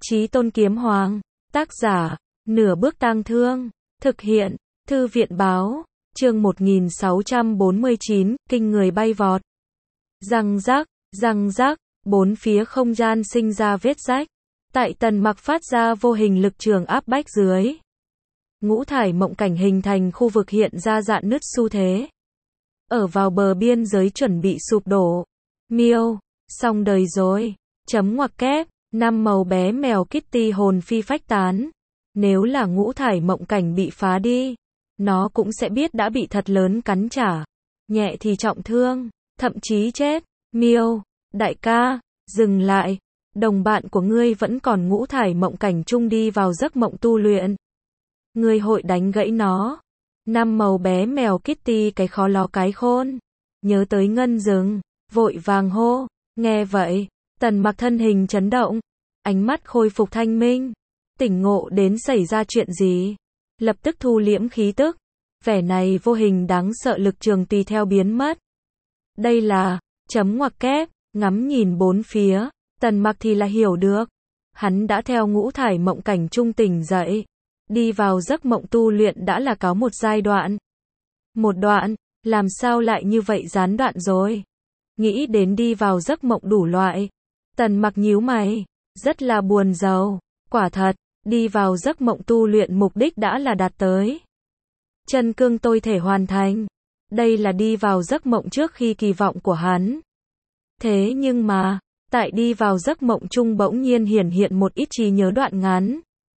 Chí Tôn Kiếm Hoàng, tác giả, Nửa Bước Tang Thương, thực hiện, Thư viện Báo, chương 1649, kinh người bay vọt. Răng rác, bốn phía không gian sinh ra vết rách. Tại Tần Mặc phát ra vô hình lực trường áp bách dưới. Ngũ thải mộng cảnh hình thành khu vực hiện ra rạn nứt xu thế. Ở vào bờ biên giới chuẩn bị sụp đổ. Miêu, xong đời rồi. Chấm ngoặc kép, 5 màu bé mèo Kitty hồn phi phách tán. Nếu là ngũ thải mộng cảnh bị phá đi, nó cũng sẽ biết đã bị thật lớn cắn trả. Nhẹ thì trọng thương, thậm chí chết. Miêu, đại ca, dừng lại. Đồng bạn của ngươi vẫn còn ngũ thải mộng cảnh chung đi vào giấc mộng tu luyện. Ngươi hội đánh gãy nó. 5 màu bé mèo Kitty cái khó ló cái khôn. Nhớ tới ngân rừng, vội vàng hô. Nghe vậy, Tần Mặc thân hình chấn động, ánh mắt khôi phục thanh minh, tỉnh ngộ đến xảy ra chuyện gì, lập tức thu liễm khí tức, vẻ này vô hình đáng sợ lực trường tùy theo biến mất. Đây là, chấm ngoặc kép, ngắm nhìn bốn phía, Tần Mặc thì là hiểu được, hắn đã theo ngũ thải mộng cảnh trung tỉnh dậy, đi vào giấc mộng tu luyện đã là có một giai đoạn. Một đoạn, làm sao lại như vậy gián đoạn rồi? Nghĩ đến đi vào giấc mộng đủ loại, Tần Mặc nhíu mày, rất là buồn rầu, quả thật, đi vào giấc mộng tu luyện mục đích đã là đạt tới. Chân cương tôi thể hoàn thành, đây là đi vào giấc mộng trước khi kỳ vọng của hắn. Thế nhưng mà, tại đi vào giấc mộng chung bỗng nhiên hiển hiện một ít trí nhớ đoạn ngắn.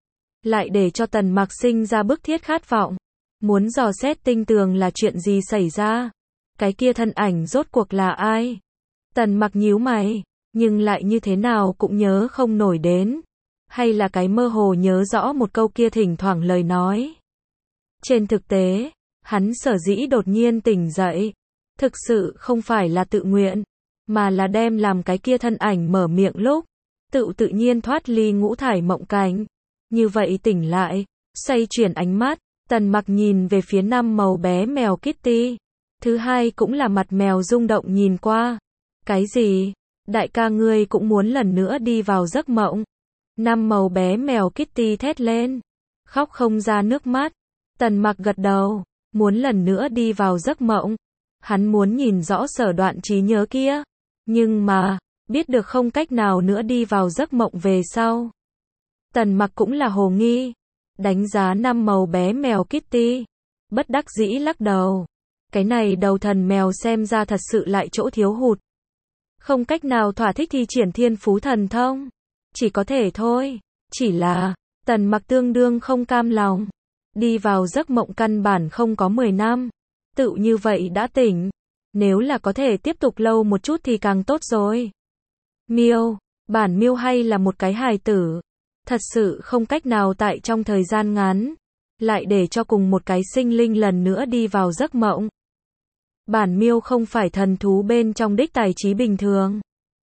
Lại để cho Tần Mặc sinh ra bức thiết khát vọng, muốn dò xét tinh tường là chuyện gì xảy ra. Cái kia thân ảnh rốt cuộc là ai? Tần Mặc nhíu mày, nhưng lại như thế nào cũng nhớ không nổi đến. Hay là cái mơ hồ nhớ rõ một câu kia thỉnh thoảng lời nói. Trên thực tế, hắn sở dĩ đột nhiên tỉnh dậy, thực sự không phải là tự nguyện, mà là đem làm cái kia thân ảnh mở miệng lúc, tự nhiên thoát ly ngũ thải mộng cảnh. Như vậy tỉnh lại, xoay chuyển ánh mắt, Tần Mặc nhìn về phía 5 màu bé mèo Kitty. Thứ hai cũng là mặt mèo rung động nhìn qua. Cái gì? Đại ca ngươi cũng muốn lần nữa đi vào giấc mộng. 5 màu bé mèo Kitty thét lên. Khóc không ra nước mắt. Tần Mặc gật đầu. Muốn lần nữa đi vào giấc mộng. Hắn muốn nhìn rõ sở đoạn trí nhớ kia. Nhưng mà, biết được không cách nào nữa đi vào giấc mộng về sau. Tần Mặc cũng là hồ nghi. Đánh giá 5 màu bé mèo Kitty. Bất đắc dĩ lắc đầu. Cái này đầu thần mèo xem ra thật sự lại chỗ thiếu hụt. Không cách nào thỏa thích thi triển thiên phú thần thông. Chỉ có thể thôi. Chỉ là, Tần Mặc tương đương không cam lòng. Đi vào giấc mộng căn bản không có 10 năm. Tự như vậy đã tỉnh. Nếu là có thể tiếp tục lâu một chút thì càng tốt rồi. Miêu, bản miêu hay là một cái hài tử. Thật sự không cách nào tại trong thời gian ngắn. Lại để cho cùng một cái sinh linh lần nữa đi vào giấc mộng. Bản miêu không phải thần thú bên trong đích tài trí bình thường.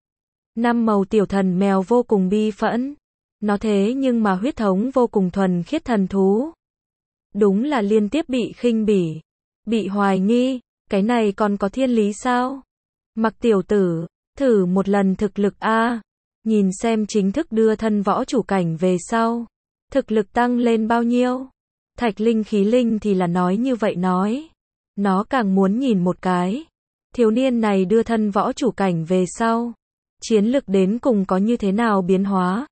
5 màu tiểu thần mèo vô cùng bi phẫn. Nó thế nhưng mà huyết thống vô cùng thuần khiết thần thú. Đúng là liên tiếp bị khinh bỉ. Bị hoài nghi. Cái này còn có thiên lý sao? Mặc tiểu tử, thử một lần thực lực a. Nhìn xem chính thức đưa thân võ chủ cảnh về sau. Thực lực tăng lên bao nhiêu? Thạch Linh Khí Linh thì là nói như vậy nói. Nó càng muốn nhìn một cái. Thiếu niên này đưa thân võ chủ cảnh về sau. Chiến lực đến cùng có như thế nào biến hóa.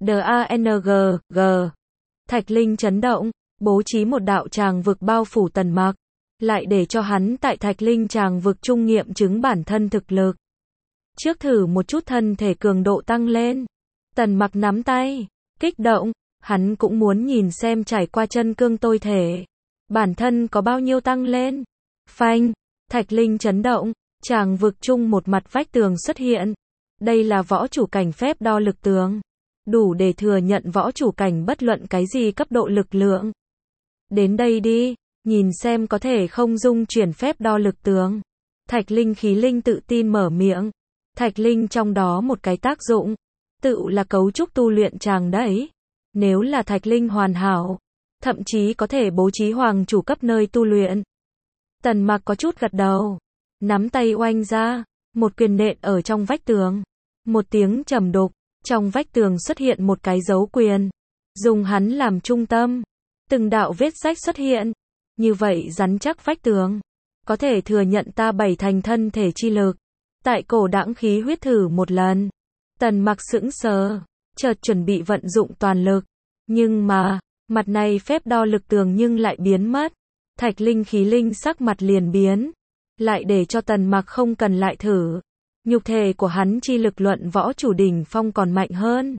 D-A-N-G. Thạch Linh chấn động, bố trí một đạo tràng vực bao phủ Tần Mặc. Lại để cho hắn tại Thạch Linh tràng vực trung nghiệm chứng bản thân thực lực. Trước thử một chút thân thể cường độ tăng lên. Tần Mặc nắm tay, kích động. Hắn cũng muốn nhìn xem trải qua chân cương tôi thể. Bản thân có bao nhiêu tăng lên. Phanh, Thạch Linh chấn động, tràng vực chung một mặt vách tường xuất hiện. Đây là võ chủ cảnh phép đo lực tường. Đủ để thừa nhận võ chủ cảnh bất luận cái gì cấp độ lực lượng. Đến đây đi, nhìn xem có thể không dung chuyển phép đo lực tường. Thạch Linh Khí Linh tự tin mở miệng. Thạch Linh trong đó một cái tác dụng. Tự là cấu trúc tu luyện tràng đấy. Nếu là Thạch Linh hoàn hảo, thậm chí có thể bố trí hoàng chủ cấp nơi tu luyện. Tần Mặc có chút gật đầu, nắm tay oanh ra, một quyền nện ở trong vách tường. Một tiếng trầm đục, Trong vách tường xuất hiện một cái dấu quyền. Dùng hắn làm trung tâm. Từng đạo vết rách xuất hiện. Như vậy rắn chắc vách tường. Có thể thừa nhận ta 7 thành thân thể chi lực. Tại cổ đãng khí huyết thử một lần. Tần Mặc sững sờ. Chợt chuẩn bị vận dụng toàn lực. Nhưng mà, mặt này phép đo lực tường nhưng lại biến mất. Thạch Linh khí linh sắc mặt liền biến. Lại để cho Tần Mặc không cần lại thử. Nhục thể của hắn chi lực luận võ chủ đỉnh phong còn mạnh hơn.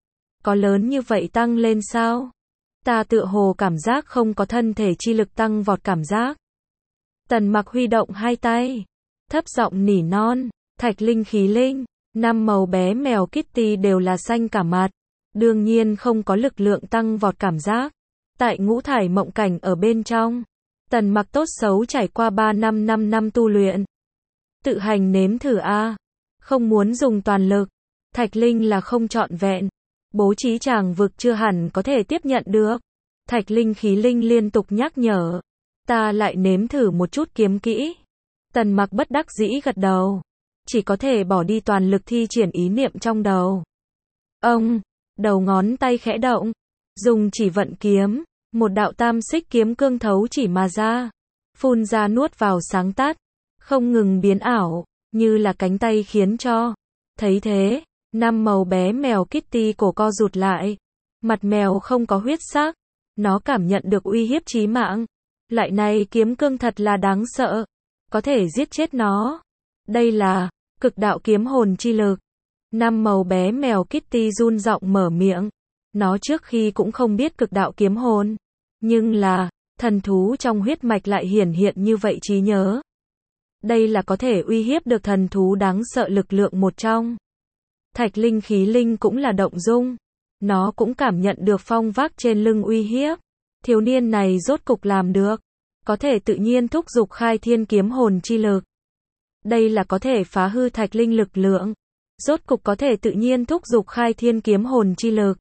Có lớn như vậy tăng lên sao? Ta tựa hồ cảm giác không có thân thể chi lực tăng vọt cảm giác. Tần Mặc huy động hai tay. Thấp giọng nỉ non. Thạch Linh khí linh. 5 màu bé mèo Kitty đều là xanh cả mặt. Đương nhiên không có lực lượng tăng vọt cảm giác. Tại ngũ thải mộng cảnh ở bên trong. Tần Mặc tốt xấu trải qua 5 năm tu luyện. Tự hành nếm thử a. Không muốn dùng toàn lực. Thạch Linh là không trọn vẹn. Bố trí tràng vực chưa hẳn có thể tiếp nhận được. Thạch Linh khí linh liên tục nhắc nhở. Ta lại nếm thử một chút kiếm kỹ. Tần Mặc bất đắc dĩ gật đầu. Chỉ có thể bỏ đi toàn lực thi triển ý niệm trong đầu. Ông, đầu ngón tay khẽ động. Dùng chỉ vận kiếm. Một đạo tam xích kiếm cương thấu chỉ mà ra. Phun ra nuốt vào sáng tắt. Không ngừng biến ảo. Như là cánh tay khiến cho. Thấy thế, 5 màu bé mèo Kitty cổ co rụt lại. Mặt mèo không có huyết sắc. Nó cảm nhận được uy hiếp chí mạng. Lại này kiếm cương thật là đáng sợ. Có thể giết chết nó. Đây là cực đạo kiếm hồn chi lực. 5 màu bé mèo Kitty run giọng mở miệng. Nó trước khi cũng không biết cực đạo kiếm hồn. Nhưng là, thần thú trong huyết mạch lại hiển hiện như vậy trí nhớ. Đây là có thể uy hiếp được thần thú đáng sợ lực lượng một trong. Thạch Linh khí linh cũng là động dung. Nó cũng cảm nhận được phong vác trên lưng uy hiếp. Thiếu niên này rốt cục làm được. Có thể tự nhiên thúc giục khai thiên kiếm hồn chi lực. Đây là có thể phá hư Thạch Linh lực lượng. Rốt cục có thể tự nhiên thúc giục khai thiên kiếm hồn chi lực.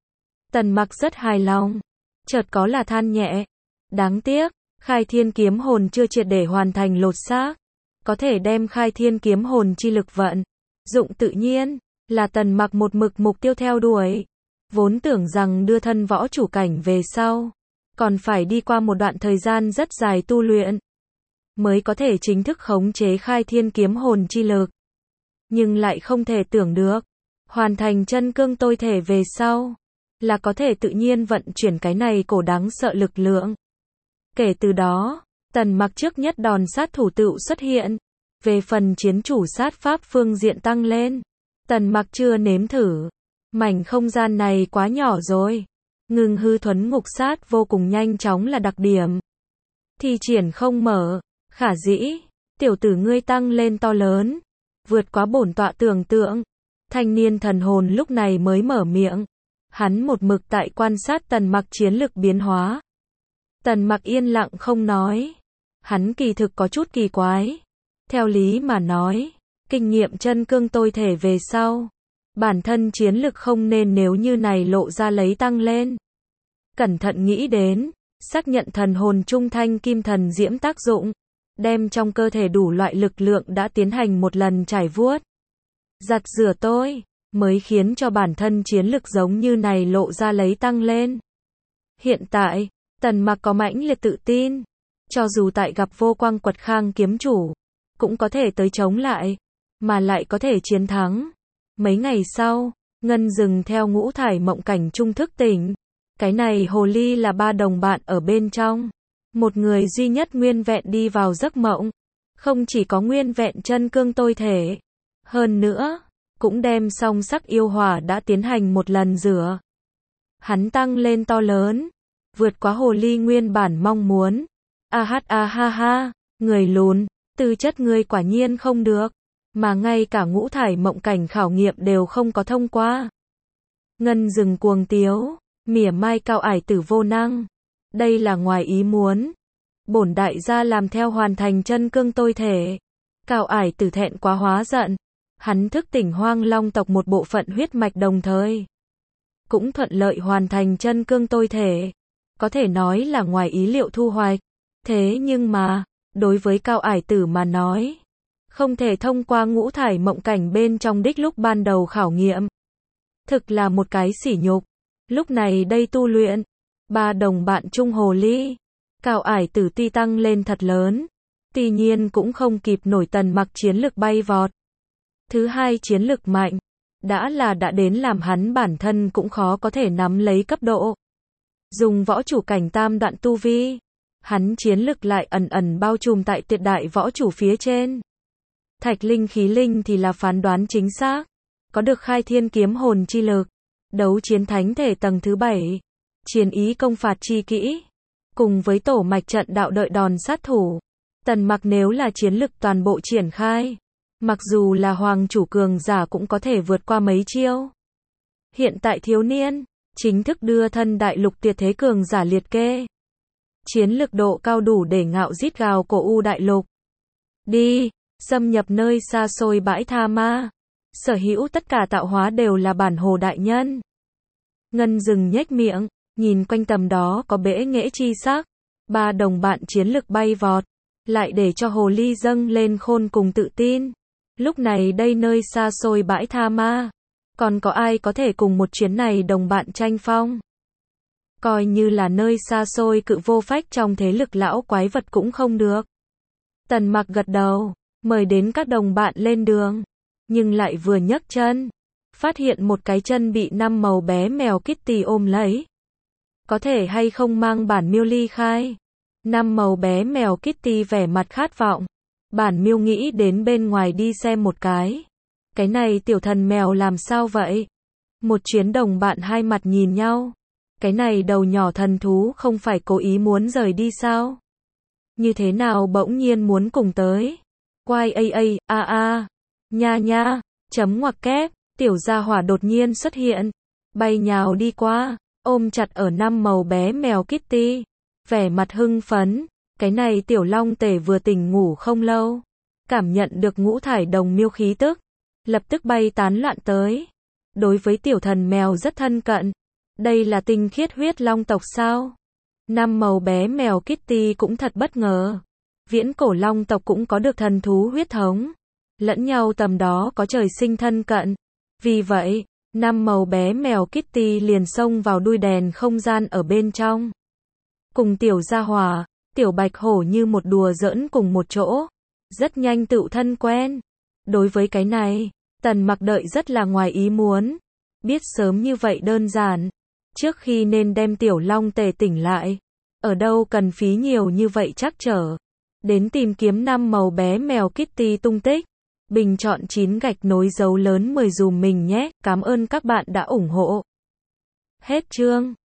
Tần Mặc rất hài lòng. Chợt có là than nhẹ. Đáng tiếc, khai thiên kiếm hồn chưa triệt để hoàn thành lột xác. Có thể đem khai thiên kiếm hồn chi lực vận dụng tự nhiên, là Tần Mặc một mực mục tiêu theo đuổi. Vốn tưởng rằng đưa thân võ chủ cảnh về sau, còn phải đi qua một đoạn thời gian rất dài tu luyện, mới có thể chính thức khống chế khai thiên kiếm hồn chi lực. Nhưng lại không thể tưởng được, hoàn thành chân cương tôi thể về sau, là có thể tự nhiên vận chuyển cái này cổ đáng sợ lực lượng. Kể từ đó, Tần Mặc trước nhất đòn sát thủ tựu xuất hiện. Về phần chiến chủ sát pháp phương diện tăng lên, Tần Mặc chưa nếm thử. Mảnh không gian này quá nhỏ rồi. Ngưng hư thuấn ngục sát vô cùng nhanh chóng là đặc điểm. Thi triển không mở. Khả dĩ, tiểu tử ngươi tăng lên to lớn. Vượt quá bổn tọa tưởng tượng. Thanh niên thần hồn lúc này mới mở miệng. Hắn một mực tại quan sát Tần Mặc chiến lực biến hóa. Tần Mặc yên lặng không nói. Hắn kỳ thực có chút kỳ quái. Theo lý mà nói, kinh nghiệm chân cương tôi thể về sau, bản thân chiến lực không nên nếu như này lộ ra lấy tăng lên. Cẩn thận nghĩ đến, xác nhận thần hồn trung thanh kim thần diễm tác dụng, đem trong cơ thể đủ loại lực lượng đã tiến hành một lần trải vuốt, giặt rửa tôi, mới khiến cho bản thân chiến lực giống như này lộ ra lấy tăng lên. Hiện tại, Tần Mặc có mãnh liệt tự tin, cho dù tại gặp vô quang quật khang kiếm chủ, cũng có thể tới chống lại, mà lại có thể chiến thắng. Mấy ngày sau, Ngân Dừng theo ngũ thải mộng cảnh trung thức tỉnh. Cái này hồ ly là 3 đồng bạn ở bên trong. Một người duy nhất nguyên vẹn đi vào giấc mộng. Không chỉ có nguyên vẹn chân cương tôi thể. Hơn nữa, cũng đem song sắc yêu hỏa đã tiến hành một lần rửa. Hắn tăng lên to lớn. Vượt quá hồ ly nguyên bản mong muốn. Ha ha, người lùn. Tư chất ngươi quả nhiên không được, mà ngay cả ngũ thải mộng cảnh khảo nghiệm đều không có thông qua. Ngân Dừng cuồng tiếu, mỉa mai Cao Ải Tử vô năng. Đây là ngoài ý muốn. Bổn đại gia làm theo hoàn thành chân cương tôi thể. Cao Ải Tử thẹn quá hóa giận. Hắn thức tỉnh Hoang Long tộc một bộ phận huyết mạch đồng thời. Cũng thuận lợi hoàn thành chân cương tôi thể. Có thể nói là ngoài ý liệu thu hoạch. Thế nhưng mà, đối với Cao Ải Tử mà nói, không thể thông qua ngũ thải mộng cảnh bên trong đích lúc ban đầu khảo nghiệm. Thực là một cái sỉ nhục. Lúc này đây tu luyện, ba đồng bạn chung hồ ly, Cao Ải Tử tuy tăng lên thật lớn, tuy nhiên cũng không kịp nổi Tần Mặc chiến lực bay vọt. Thứ hai chiến lực mạnh, đã đến làm hắn bản thân cũng khó có thể nắm lấy cấp độ. Dùng võ chủ cảnh tam đoạn tu vi, hắn chiến lực lại ẩn ẩn bao trùm tại tuyệt đại võ chủ phía trên. Thạch linh khí linh thì là phán đoán chính xác, có được khai thiên kiếm hồn chi lực, đấu chiến thánh thể tầng thứ 7, chiến ý công phạt chi kỹ, cùng với tổ mạch trận đạo đợi đòn sát thủ. Tần Mặc nếu là chiến lực toàn bộ triển khai, mặc dù là hoàng chủ cường giả cũng có thể vượt qua mấy chiêu. Hiện tại thiếu niên, chính thức đưa thân đại lục tuyệt thế cường giả liệt kê. Chiến lực độ cao đủ để ngạo rít gào cổ u đại lục. Đi, xâm nhập nơi xa xôi bãi tha ma. Sở hữu tất cả tạo hóa đều là bản hồ đại nhân. Ngân Dừng nhếch miệng, nhìn quanh tầm đó có bẽ nghễ chi sắc. Ba đồng bạn chiến lực bay vọt, lại để cho hồ ly dâng lên khôn cùng tự tin. Lúc này đây nơi xa xôi bãi tha ma, còn có ai có thể cùng một chuyến này đồng bạn tranh phong? Coi như là nơi xa xôi cự vô phách trong thế lực lão quái vật cũng không được. Tần Mặc gật đầu, mời đến các đồng bạn lên đường, nhưng lại vừa nhấc chân, phát hiện một cái chân bị 5 màu bé mèo Kitty ôm lấy. Có thể hay không mang bản miêu ly khai? 5 màu bé mèo Kitty vẻ mặt khát vọng. Bản miêu nghĩ đến bên ngoài đi xem một cái. Cái này tiểu thần mèo làm sao vậy? Một chuyến đồng bạn hai mặt nhìn nhau. Cái này đầu nhỏ thần thú không phải cố ý muốn rời đi sao? Như thế nào bỗng nhiên muốn cùng tới? Quai nha nha, chấm ngoặc kép, tiểu gia hỏa đột nhiên xuất hiện, bay nhào đi qua, ôm chặt ở 5 màu bé mèo Kitty, vẻ mặt hưng phấn. Cái này tiểu long tể vừa tỉnh ngủ không lâu, cảm nhận được ngũ thải đồng miêu khí tức, lập tức bay tán loạn tới. Đối với tiểu thần mèo rất thân cận. Đây là tinh khiết huyết long tộc sao? 5 màu bé mèo Kitty cũng thật bất ngờ. Viễn cổ long tộc cũng có được thần thú huyết thống, lẫn nhau tầm đó có trời sinh thân cận. Vì vậy, 5 màu bé mèo Kitty liền xông vào đuôi đèn không gian ở bên trong. Cùng tiểu gia hỏa, tiểu bạch hổ như một đùa giỡn cùng một chỗ, rất nhanh tựu thân quen. Đối với cái này, Tần Mặc đợi rất là ngoài ý muốn. Biết sớm như vậy đơn giản, trước khi nên đem tiểu long tề tỉnh lại, ở đâu cần phí nhiều như vậy trắc trở. Đến tìm kiếm 5 màu bé mèo Kitty tung tích. Bình chọn 9 gạch nối dấu lớn 10 dùm mình nhé. Cảm ơn các bạn đã ủng hộ. Hết chương.